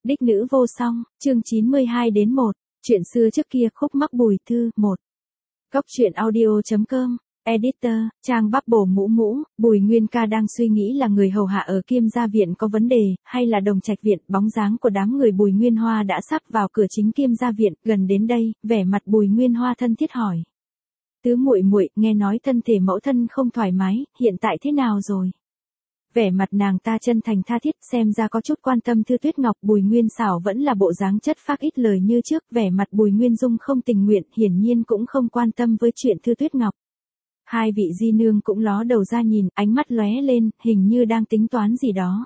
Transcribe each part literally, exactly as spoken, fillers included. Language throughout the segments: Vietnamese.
Đích nữ vô song, chương chín mươi hai đến một. Chuyện xưa trước kia khúc mắc Bùi Thư, một. Góc truyện audio.com, Editor, trang Bubble mũ mũ, Bùi Nguyên Ca đang suy nghĩ là người hầu hạ ở Kiêm Gia Viện có vấn đề, hay là Đồng Trạch Viện. Bóng dáng của đám người Bùi Nguyên Hoa đã sắp vào cửa chính Kiêm Gia Viện, gần đến đây, vẻ mặt Bùi Nguyên Hoa thân thiết hỏi. Tứ muội muội, nghe nói thân thể mẫu thân không thoải mái, hiện tại thế nào rồi? Vẻ mặt nàng ta chân thành tha thiết, xem ra có chút quan tâm Thư Tuyết Ngọc. Bùi Nguyên Xảo vẫn là bộ dáng chất phác ít lời như trước, vẻ mặt Bùi Nguyên Dung không tình nguyện, hiển nhiên cũng không quan tâm với chuyện Thư Tuyết Ngọc. Hai vị di nương cũng ló đầu ra nhìn, ánh mắt lóe lên, hình như đang tính toán gì đó.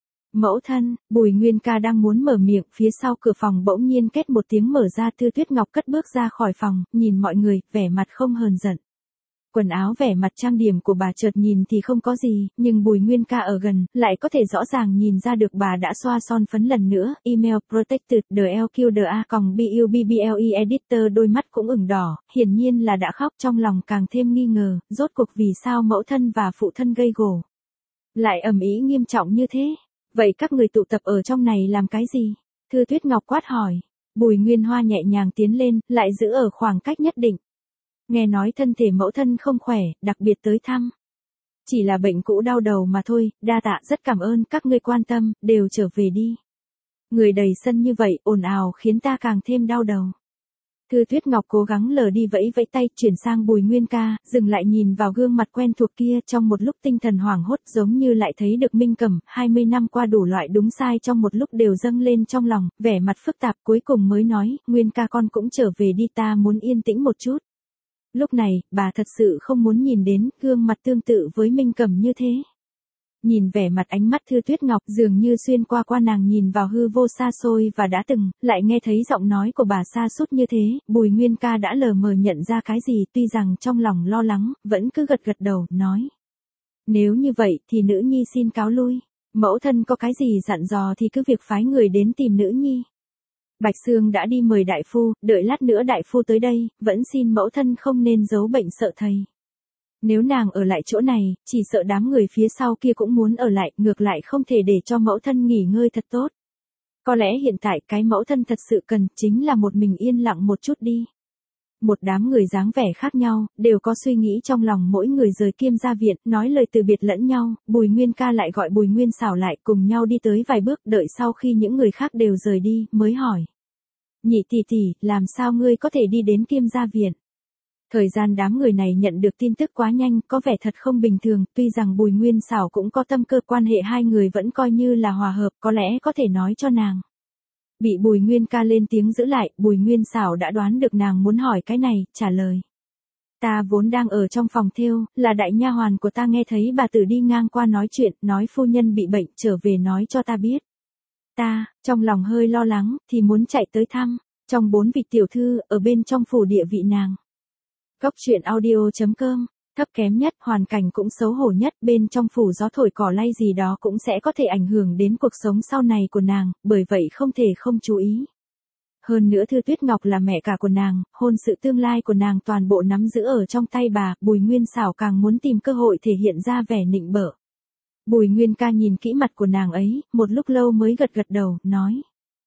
Mẫu thân, Bùi Nguyên Ca đang muốn mở miệng, phía sau cửa phòng bỗng nhiên két một tiếng mở ra, Thư Tuyết Ngọc cất bước ra khỏi phòng, nhìn mọi người, vẻ mặt không hờn giận. Quần áo vẻ mặt trang điểm của bà chợt nhìn thì không có gì, nhưng Bùi Nguyên Ca ở gần, lại có thể rõ ràng nhìn ra được bà đã xoa son phấn lần nữa. Email protected the lờ quy đê a còng bubble editor, đôi mắt cũng ửng đỏ, hiển nhiên là đã khóc, trong lòng càng thêm nghi ngờ, rốt cuộc vì sao mẫu thân và phụ thân gây gổ lại ầm ĩ nghiêm trọng như thế. Vậy các người tụ tập ở trong này làm cái gì? Thư Tuyết Ngọc quát hỏi. Bùi Nguyên Hoa nhẹ nhàng tiến lên, lại giữ ở khoảng cách nhất định. Nghe nói thân thể mẫu thân không khỏe, đặc biệt tới thăm. Chỉ là bệnh cũ đau đầu mà thôi, đa tạ, rất cảm ơn các ngươi quan tâm, đều trở về đi. Người đầy sân như vậy, ồn ào khiến ta càng thêm đau đầu. Thư Tuyết Ngọc cố gắng lờ đi, vẫy vẫy tay, chuyển sang Bùi Nguyên Ca, dừng lại nhìn vào gương mặt quen thuộc kia, trong một lúc tinh thần hoảng hốt, giống như lại thấy được Minh Cẩm, hai mươi năm qua đủ loại đúng sai trong một lúc đều dâng lên trong lòng, vẻ mặt phức tạp, cuối cùng mới nói, Nguyên Ca con cũng trở về đi, ta muốn yên tĩnh một chút. Lúc này, bà thật sự không muốn nhìn đến gương mặt tương tự với Minh Cẩm như thế. Nhìn vẻ mặt ánh mắt Thư Tuyết Ngọc dường như xuyên qua qua nàng nhìn vào hư vô xa xôi và đã từng, lại nghe thấy giọng nói của bà sa sút như thế, Bùi Nguyên Ca đã lờ mờ nhận ra cái gì, tuy rằng trong lòng lo lắng, vẫn cứ gật gật đầu, nói. Nếu như vậy thì nữ nhi xin cáo lui, mẫu thân có cái gì dặn dò thì cứ việc phái người đến tìm nữ nhi. Bạch Sương đã đi mời đại phu, đợi lát nữa đại phu tới đây, vẫn xin mẫu thân không nên giấu bệnh sợ thầy. Nếu nàng ở lại chỗ này, chỉ sợ đám người phía sau kia cũng muốn ở lại, ngược lại không thể để cho mẫu thân nghỉ ngơi thật tốt. Có lẽ hiện tại cái mẫu thân thật sự cần, chính là một mình yên lặng một chút đi. Một đám người dáng vẻ khác nhau, đều có suy nghĩ trong lòng, mỗi người rời Kiêm Gia Viện, nói lời từ biệt lẫn nhau. Bùi Nguyên Ca lại gọi Bùi Nguyên Xảo lại, cùng nhau đi tới vài bước, đợi sau khi những người khác đều rời đi, mới hỏi. Nhị tỷ tỷ, làm sao ngươi có thể đi đến Kiêm Gia Viện? Thời gian đám người này nhận được tin tức quá nhanh, có vẻ thật không bình thường, tuy rằng Bùi Nguyên Xảo cũng có tâm cơ, quan hệ hai người vẫn coi như là hòa hợp, có lẽ có thể nói cho nàng. Bị Bùi Nguyên Ca lên tiếng giữ lại, Bùi Nguyên Xảo đã đoán được nàng muốn hỏi cái này, trả lời. Ta vốn đang ở trong phòng thêu, là đại nha hoàn của ta nghe thấy bà tử đi ngang qua nói chuyện, nói phu nhân bị bệnh, trở về nói cho ta biết. Ta, trong lòng hơi lo lắng, thì muốn chạy tới thăm, trong bốn vị tiểu thư, ở bên trong phủ địa vị nàng. Góc truyện audio.com, thấp kém nhất, hoàn cảnh cũng xấu hổ nhất, bên trong phủ gió thổi cỏ lay gì đó cũng sẽ có thể ảnh hưởng đến cuộc sống sau này của nàng, bởi vậy không thể không chú ý. Hơn nữa Thư Tuyết Ngọc là mẹ cả của nàng, hôn sự tương lai của nàng toàn bộ nắm giữ ở trong tay bà, Bùi Nguyên Xảo càng muốn tìm cơ hội thể hiện ra vẻ nịnh bợ. Bùi Nguyên Ca nhìn kỹ mặt của nàng ấy, một lúc lâu mới gật gật đầu, nói.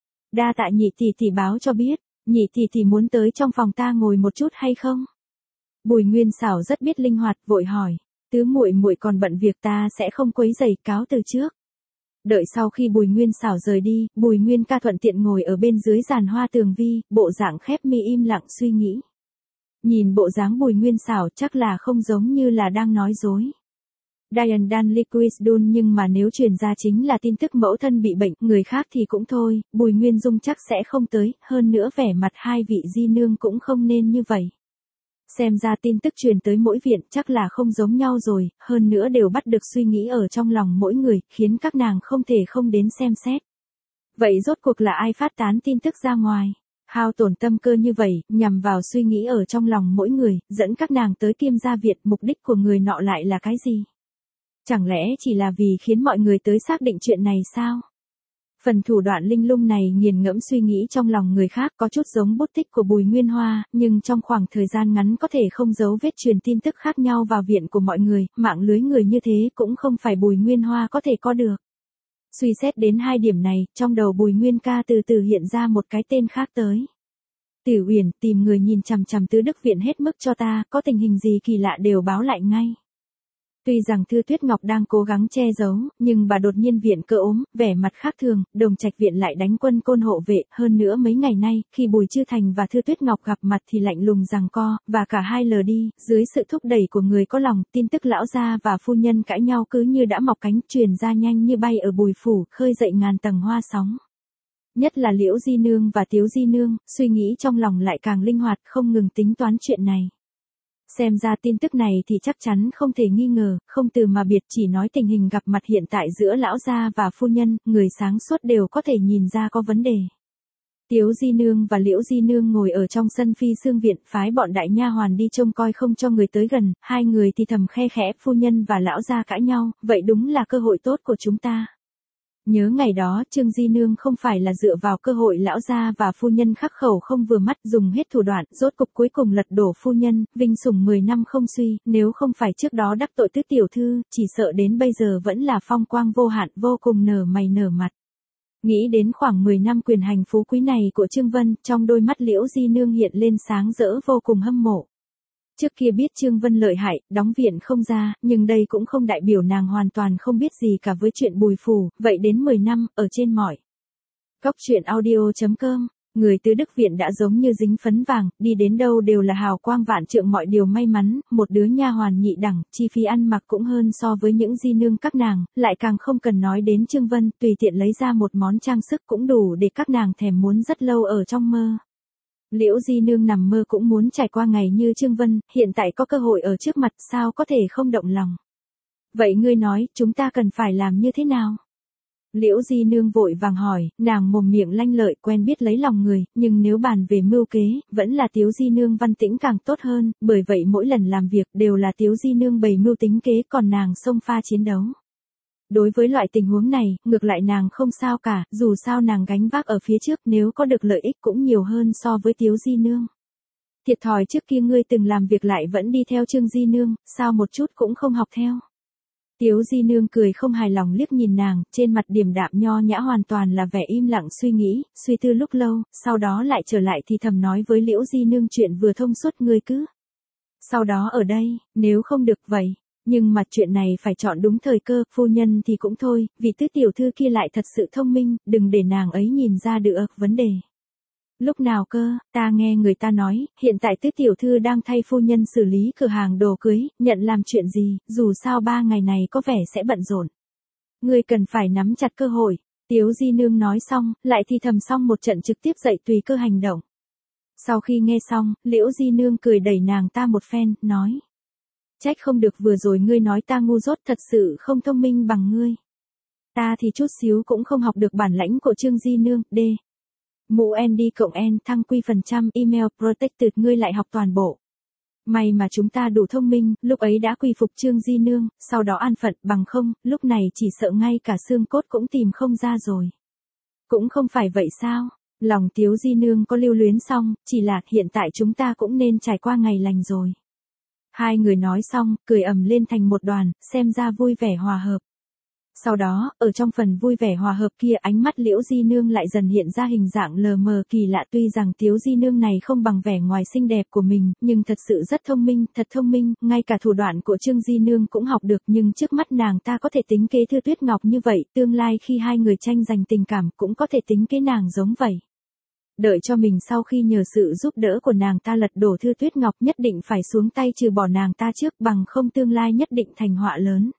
Đa tạ nhị tỷ tỷ báo cho biết, nhị tỷ tỷ muốn tới trong phòng ta ngồi một chút hay không? Bùi Nguyên Xảo rất biết linh hoạt, vội hỏi, tứ muội muội còn bận việc, ta sẽ không quấy rầy, cáo từ trước. Đợi sau khi Bùi Nguyên Xảo rời đi, Bùi Nguyên Ca thuận tiện ngồi ở bên dưới giàn hoa tường vi, bộ dạng khép mi im lặng suy nghĩ. Nhìn bộ dáng Bùi Nguyên Xảo chắc là không giống như là đang nói dối. Diane Dan Liquid Dun, nhưng mà nếu truyền ra chính là tin tức mẫu thân bị bệnh, người khác thì cũng thôi, Bùi Nguyên Dung chắc sẽ không tới, hơn nữa vẻ mặt hai vị di nương cũng không nên như vậy. Xem ra tin tức truyền tới mỗi viện chắc là không giống nhau rồi, hơn nữa đều bắt được suy nghĩ ở trong lòng mỗi người, khiến các nàng không thể không đến xem xét. Vậy rốt cuộc là ai phát tán tin tức ra ngoài? Hao tổn tâm cơ như vậy, nhằm vào suy nghĩ ở trong lòng mỗi người, dẫn các nàng tới Kiêm Gia Viện, mục đích của người nọ lại là cái gì? Chẳng lẽ chỉ là vì khiến mọi người tới xác định chuyện này sao? Phần thủ đoạn linh lung này nghiền ngẫm suy nghĩ trong lòng người khác, có chút giống bút tích của Bùi Nguyên Hoa, nhưng trong khoảng thời gian ngắn có thể không giấu vết truyền tin tức khác nhau vào viện của mọi người, mạng lưới người như thế cũng không phải Bùi Nguyên Hoa có thể có được. Suy xét đến hai điểm này, trong đầu Bùi Nguyên Ca từ từ hiện ra một cái tên khác tới. Tiểu Uyển, tìm người nhìn chằm chằm Tứ Đức Viện hết mức cho ta, có tình hình gì kỳ lạ đều báo lại ngay. Tuy rằng Thư Tuyết Ngọc đang cố gắng che giấu, nhưng bà đột nhiên viện cơ ốm, vẻ mặt khác thường, Đồng Trạch Viện lại đánh quân côn hộ vệ, hơn nữa mấy ngày nay, khi Bùi Chư Thành và Thư Tuyết Ngọc gặp mặt thì lạnh lùng giằng co, và cả hai lờ đi, dưới sự thúc đẩy của người có lòng, tin tức lão gia và phu nhân cãi nhau cứ như đã mọc cánh, truyền ra nhanh như bay ở Bùi phủ, khơi dậy ngàn tầng hoa sóng. Nhất là Liễu Di Nương và Tiếu Di Nương, suy nghĩ trong lòng lại càng linh hoạt, không ngừng tính toán chuyện này. Xem ra tin tức này thì chắc chắn không thể nghi ngờ, không từ mà biệt, chỉ nói tình hình gặp mặt hiện tại giữa lão gia và phu nhân, người sáng suốt đều có thể nhìn ra có vấn đề. Tiếu Di Nương và Liễu Di Nương ngồi ở trong sân Phi Xương Viện, phái bọn đại nha hoàn đi trông coi không cho người tới gần, hai người thì thầm khe khẽ, phu nhân và lão gia cãi nhau, vậy đúng là cơ hội tốt của chúng ta. Nhớ ngày đó, Trương Di Nương không phải là dựa vào cơ hội lão gia và phu nhân khắc khẩu không vừa mắt, dùng hết thủ đoạn, rốt cục cuối cùng lật đổ phu nhân, vinh sủng mười năm không suy, nếu không phải trước đó đắc tội tứ tiểu thư, chỉ sợ đến bây giờ vẫn là phong quang vô hạn, vô cùng nở mày nở mặt. Nghĩ đến khoảng mười năm quyền hành phú quý này của Trương Vân, trong đôi mắt Liễu Di Nương hiện lên sáng rỡ vô cùng hâm mộ. Trước kia biết Trương Vân lợi hại, đóng viện không ra, nhưng đây cũng không đại biểu nàng hoàn toàn không biết gì cả với chuyện Bùi phủ, vậy đến mười năm, ở trên mọi. Góc truyện audio chấm com, người Tứ Đức Viện đã giống như dính phấn vàng, đi đến đâu đều là hào quang vạn trượng, mọi điều may mắn, một đứa nha hoàn nhị đẳng, chi phí ăn mặc cũng hơn so với những di nương các nàng, lại càng không cần nói đến Trương Vân, tùy tiện lấy ra một món trang sức cũng đủ để các nàng thèm muốn rất lâu ở trong mơ. Liễu Di Nương nằm mơ cũng muốn trải qua ngày như Trương Vân, hiện tại có cơ hội ở trước mặt, sao có thể không động lòng. Vậy ngươi nói, chúng ta cần phải làm như thế nào? Liễu Di Nương vội vàng hỏi, nàng mồm miệng lanh lợi, quen biết lấy lòng người, nhưng nếu bàn về mưu kế, vẫn là Tiếu Di Nương văn tĩnh càng tốt hơn, bởi vậy mỗi lần làm việc đều là Tiếu Di Nương bày mưu tính kế, còn nàng xông pha chiến đấu. Đối với loại tình huống này, ngược lại nàng không sao cả, dù sao nàng gánh vác ở phía trước, nếu có được lợi ích cũng nhiều hơn so với Tiếu Di Nương. Thiệt thòi trước kia ngươi từng làm việc lại vẫn đi theo Trương Di Nương, sao một chút cũng không học theo. Tiếu Di Nương cười không hài lòng liếc nhìn nàng, trên mặt điềm đạm nho nhã hoàn toàn là vẻ im lặng suy nghĩ, suy tư lúc lâu, sau đó lại trở lại thì thầm nói với Liễu Di Nương chuyện vừa thông suốt, ngươi cứ. Sau đó ở đây, nếu không được vậy. Nhưng mà chuyện này phải chọn đúng thời cơ, phu nhân thì cũng thôi, vì tứ tiểu thư kia lại thật sự thông minh, đừng để nàng ấy nhìn ra được vấn đề. Lúc nào cơ, ta nghe người ta nói, hiện tại tứ tiểu thư đang thay phu nhân xử lý cửa hàng đồ cưới, nhận làm chuyện gì, dù sao ba ngày này có vẻ sẽ bận rộn. Ngươi cần phải nắm chặt cơ hội. Tiếu Di Nương nói xong, lại thì thầm xong một trận trực tiếp dậy tùy cơ hành động. Sau khi nghe xong, Liễu Di Nương cười đẩy nàng ta một phen, nói. Trách không được vừa rồi ngươi nói ta ngu dốt, thật sự không thông minh bằng ngươi. Ta thì chút xíu cũng không học được bản lãnh của Trương Di Nương, D. Mũ N D cộng N thăng quy phần trăm email protected ngươi lại học toàn bộ. May mà chúng ta đủ thông minh, lúc ấy đã quy phục Trương Di Nương, sau đó an phận, bằng không, lúc này chỉ sợ ngay cả xương cốt cũng tìm không ra rồi. Cũng không phải vậy sao? Lòng Tiếu Di Nương có lưu luyến xong, chỉ là hiện tại chúng ta cũng nên trải qua ngày lành rồi. Hai người nói xong, cười ầm lên thành một đoàn, xem ra vui vẻ hòa hợp. Sau đó, ở trong phần vui vẻ hòa hợp kia, ánh mắt Liễu Di Nương lại dần hiện ra hình dạng lờ mờ kỳ lạ, tuy rằng Tiếu Di Nương này không bằng vẻ ngoài xinh đẹp của mình, nhưng thật sự rất thông minh, thật thông minh, ngay cả thủ đoạn của Trương Di Nương cũng học được, nhưng trước mắt nàng ta có thể tính kế Thư Tuyết Ngọc như vậy, tương lai khi hai người tranh giành tình cảm cũng có thể tính kế nàng giống vậy. Đợi cho mình sau khi nhờ sự giúp đỡ của nàng ta lật đổ Thư Tuyết Ngọc, nhất định phải xuống tay trừ bỏ nàng ta trước, bằng không tương lai nhất định thành họa lớn.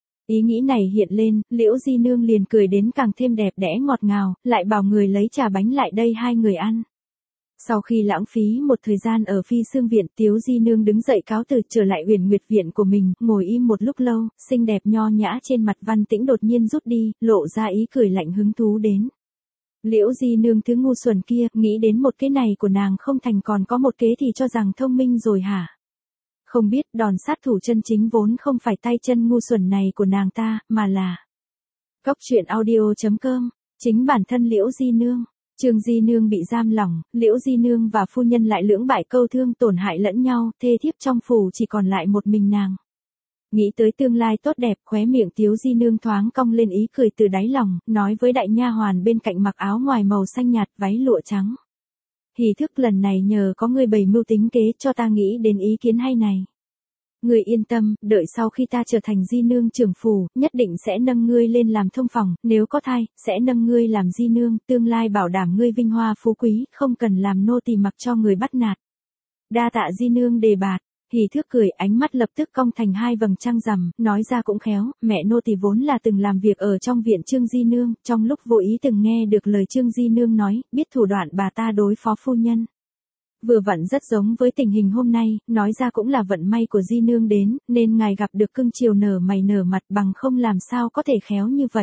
Ý nghĩ này hiện lên, Liễu Di Nương liền cười đến càng thêm đẹp đẽ ngọt ngào, lại bảo người lấy trà bánh lại đây hai người ăn. Sau khi lãng phí một thời gian ở Phi Xương Viện, Tiếu Di Nương đứng dậy cáo từ trở lại Huyền Nguyệt Viện của mình, ngồi im một lúc lâu, xinh đẹp nho nhã trên mặt Văn Tĩnh đột nhiên rút đi, lộ ra ý cười lạnh hứng thú đến. Liễu Di Nương thứ ngu xuẩn kia, nghĩ đến một kế này của nàng không thành còn có một kế thì cho rằng thông minh rồi hả? Không biết đòn sát thủ chân chính vốn không phải tay chân ngu xuẩn này của nàng ta, mà là Góc truyện audio chấm com, chính bản thân Liễu Di Nương. Trương Di Nương bị giam lỏng, Liễu Di Nương và phu nhân lại lưỡng bại câu thương, tổn hại lẫn nhau, thê thiếp trong phủ chỉ còn lại một mình nàng. Nghĩ tới tương lai tốt đẹp, khóe miệng Tiếu Di Nương thoáng cong lên ý cười từ đáy lòng, nói với đại nha hoàn bên cạnh mặc áo ngoài màu xanh nhạt, váy lụa trắng. Hỉ thức lần này nhờ có ngươi bày mưu tính kế cho ta nghĩ đến ý kiến hay này. Ngươi yên tâm, đợi sau khi ta trở thành Di Nương trưởng phủ, nhất định sẽ nâng ngươi lên làm thông phòng, nếu có thai, sẽ nâng ngươi làm Di Nương, tương lai bảo đảm ngươi vinh hoa phú quý, không cần làm nô tỳ mặc cho người bắt nạt. Đa tạ Di Nương đề bạt. Hỉ thước cười, ánh mắt lập tức cong thành hai vầng trăng rằm, nói ra cũng khéo, mẹ nô tỳ vốn là từng làm việc ở trong viện Trương Di Nương, trong lúc vô ý từng nghe được lời Trương Di Nương nói, biết thủ đoạn bà ta đối phó phu nhân. Vừa vặn rất giống với tình hình hôm nay, nói ra cũng là vận may của Di Nương đến, nên ngài gặp được cưng chiều nở mày nở mặt, bằng không làm sao có thể khéo như vậy.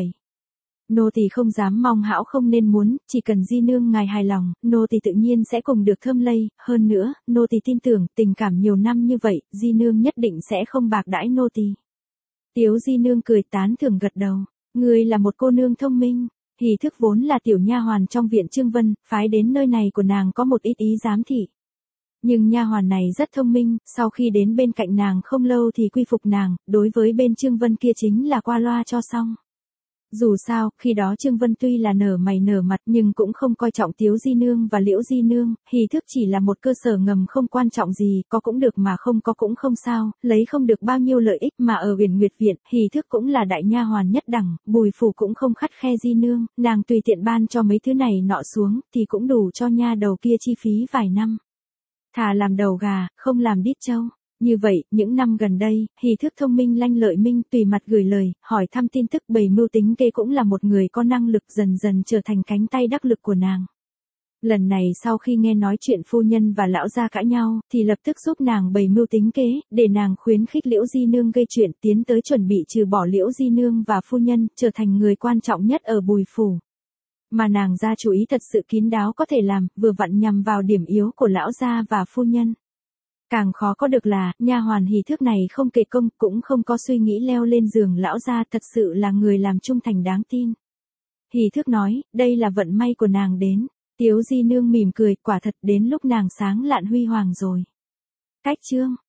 Nô tỳ không dám mong hão không nên muốn, chỉ cần Di Nương ngài hài lòng, nô tỳ tự nhiên sẽ cùng được thơm lây, hơn nữa, nô tỳ tin tưởng, tình cảm nhiều năm như vậy, Di Nương nhất định sẽ không bạc đãi nô tỳ. Tiếu Di Nương cười tán thưởng gật đầu, ngươi là một cô nương thông minh. Hỉ thức vốn là tiểu nha hoàn trong viện Trương Vân, phái đến nơi này của nàng có một ít ý giám thị. Nhưng nha hoàn này rất thông minh, sau khi đến bên cạnh nàng không lâu thì quy phục nàng, đối với bên Trương Vân kia chính là qua loa cho xong. Dù sao, khi đó Trương Vân tuy là nở mày nở mặt nhưng cũng không coi trọng Tiếu Di Nương và Liễu Di Nương, Hỉ thức chỉ là một cơ sở ngầm không quan trọng gì, có cũng được mà không có cũng không sao, lấy không được bao nhiêu lợi ích mà ở Uyển Nguyệt viện, Hỉ thức cũng là đại nha hoàn nhất đẳng, Bùi phủ cũng không khắt khe Di Nương, nàng tùy tiện ban cho mấy thứ này nọ xuống, thì cũng đủ cho nha đầu kia chi phí vài năm. Thà làm đầu gà, không làm đít trâu. Như vậy, những năm gần đây, Hỉ thức thông minh lanh lợi minh tùy mặt gửi lời, hỏi thăm tin tức bày mưu tính kế cũng là một người có năng lực dần dần trở thành cánh tay đắc lực của nàng. Lần này sau khi nghe nói chuyện phu nhân và lão gia cãi nhau, thì lập tức giúp nàng bày mưu tính kế, để nàng khuyến khích Liễu Di Nương gây chuyện tiến tới chuẩn bị trừ bỏ Liễu Di Nương và phu nhân, trở thành người quan trọng nhất ở Bùi phủ. Mà nàng ra chủ ý thật sự kín đáo có thể làm, vừa vặn nhằm vào điểm yếu của lão gia và phu nhân. Càng khó có được là, nha hoàn Hỉ thước này không kể công, cũng không có suy nghĩ leo lên giường lão gia, thật sự là người làm trung thành đáng tin. Hỉ thước nói, đây là vận may của nàng đến. Tiếu Di Nương mỉm cười, quả thật đến lúc nàng sáng lạn huy hoàng rồi. Cách chương